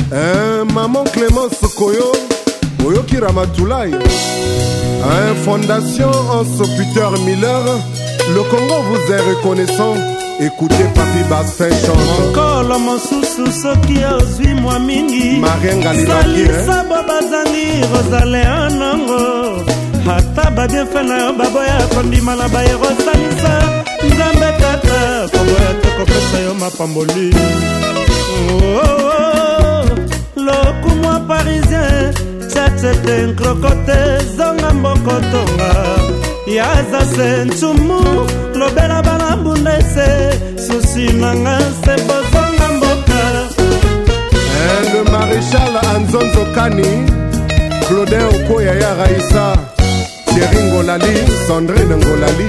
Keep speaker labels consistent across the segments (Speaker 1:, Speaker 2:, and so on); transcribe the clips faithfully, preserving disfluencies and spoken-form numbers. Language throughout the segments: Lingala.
Speaker 1: Un maman Clémence Koyo, Oyo Kiramatulai. Un fondation en Peter Miller. Le Congo vous est reconnaissant. Écoutez Papi Bassin chante.
Speaker 2: Encore l'homme sous soki ozwi mwa mingi.
Speaker 1: Marienga Libaki.
Speaker 2: Salisa babazangi Rosale anango. Hata babien fe na yo baboya kondima na baye rosalisa. Nzambe kata koboya te kopesa yo mapamboli. Oh, oh, oh. Lokumwa parisien. Tchatchete nkrokote zonga mbokotonga. Yaza sentumu lobela bana bundese susi nanga se bozonga mboka.
Speaker 1: Le maréchal Anzonzo Kani, Claudin Okoya ya Raïssa, Thierry Ngolali, Sandrine Ngolali.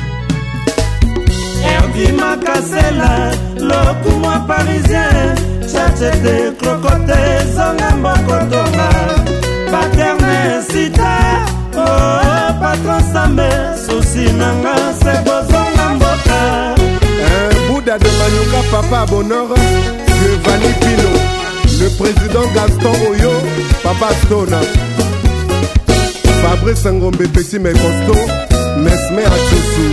Speaker 2: Erdi Makasela, lokumwa parisien, Tchatchete krokote zonga mbokotonga. Paterne sita, oh patron Sambe, souci nanga se bozonga mboka.
Speaker 1: Un Bouddha de Manyuka Papa Bonheur, Giovanni Pino, le président Gaston Oyo, Papa Stone, Fabrice Ngombe Petit mais costaud, Mesme Atchoussou.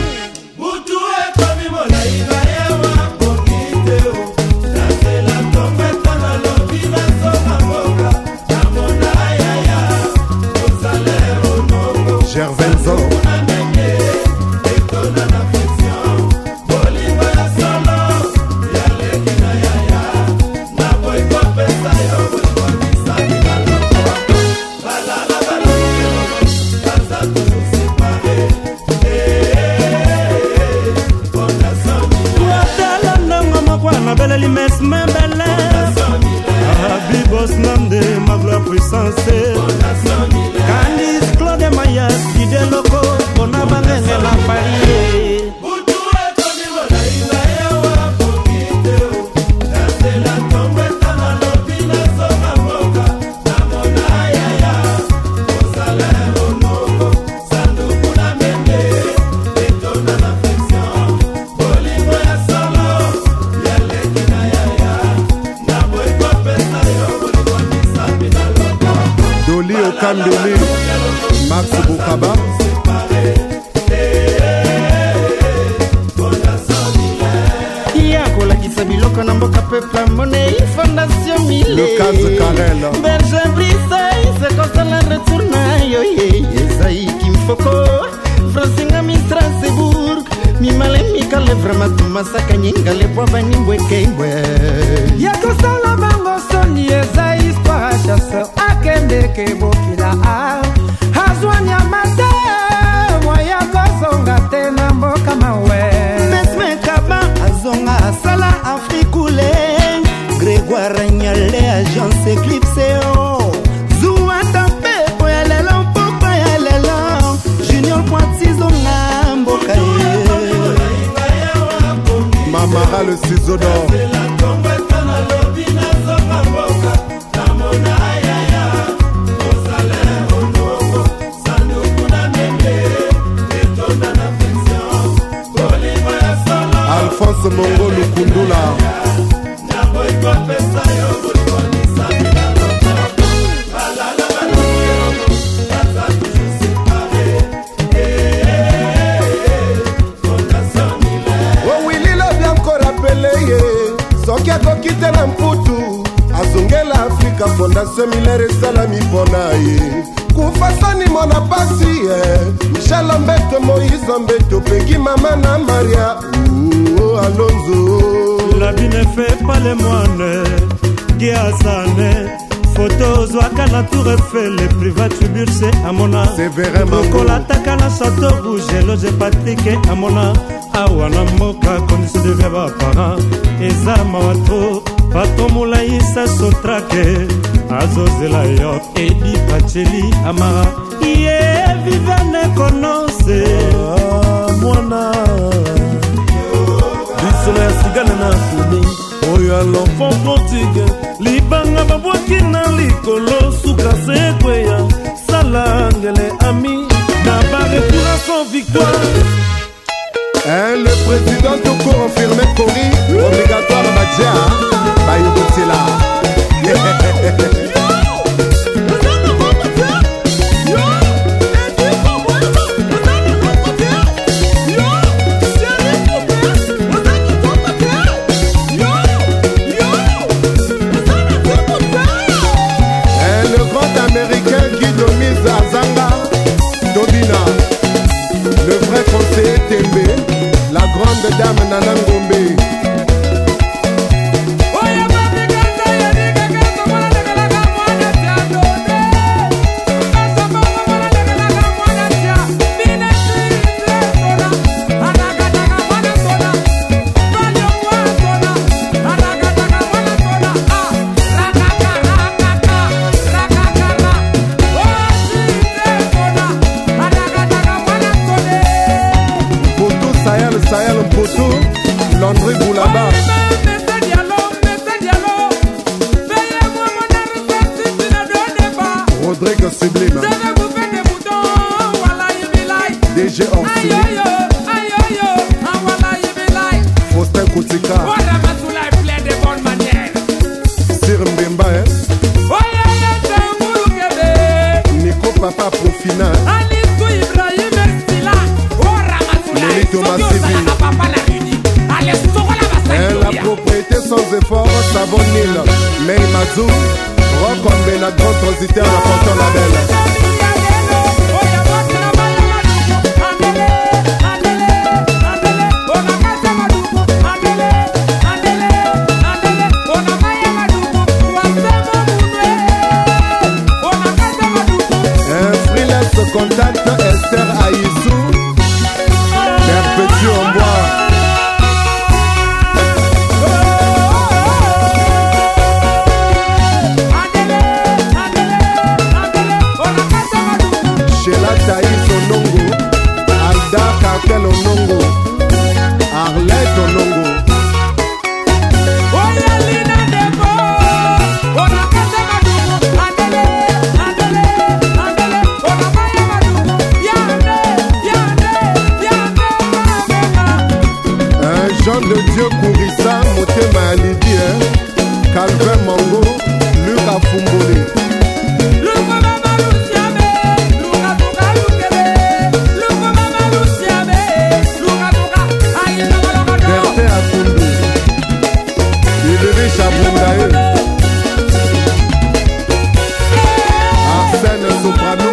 Speaker 1: Gervenzo
Speaker 2: Bibos Nande, Magla Puissance Candice Claude Mayas, Didier Loco, Bonabangenge la Paris.
Speaker 1: Kandeli, Max Boukaba.
Speaker 3: Yako la kisabiloko na mboka peuple monnaie fondation mille.
Speaker 1: Le casse Karel.
Speaker 3: Berger Brissay, c'est comme ça la retourna yo ye. Esaï Kimfoko, Francinga Mistra Sebourg. Mi male mi kale vraiment masaka nyinga le poa ni mbweke mbwe.
Speaker 4: Yako sala bango soni Esaï histoire chasseur. Akende ke bokila a hazwanya mate moya kozonga te na mboka mawe.
Speaker 3: Mesme kaba azonga sala afrikule. Grégoire Nyale agence Eclipse o. Zouwa tampe po ya lelo popa ya lelo. Junior Poiti zonga mboka ye.
Speaker 1: Mamara le ciseau d'or. Alphonse Mongo Lukundula. Oh Willy l'a bien encore appelé. Soki akokite na mputu azongela Afrika Fondation Miller esalami mpona ye. Kufasani mona pasi Michel Ambete Moïse Ambete Peggy Mama na Maria oh, Alonso.
Speaker 2: La vie ne fait pas les moines Giasane Photo Zwaka na Tour Eiffel Les privatubures c'est Amona
Speaker 1: C'est vraiment
Speaker 2: Kola Takana Château Rouge Loge Patrick Amona Awana Moka Condition de Veba Parent Eza Mawato Patron Moulaïsa Sotrake Azozela Yok Edi Pacheli Amara Iye Vivane Konose
Speaker 5: Ah Mwana Bisola ya sigana na kuni Oya l'enfant prodigue Libanga babwaki na likolo Suka sekweya Salangele ami Na bare pour son victoire
Speaker 1: Hein, le président Toko confirmé Kori, obligatoire Badja, Bayogotsela. Oro Savonil, May Mazou, Rokombe la grand transitaire la Porto Label. Contact Esther Aïssou, Perpétue en bois. Sheila Taïs Onongo, Alda Cartel Onongo, Arlette Onongo. Jean de Dieu Kourissa, Motema Alidi, Calvin Mango, Luc Afumbole. Bertin Afundu, Idriss Abundae, Arsène Soprano.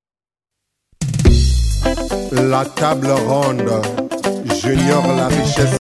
Speaker 1: La table ronde, Junior la richesse.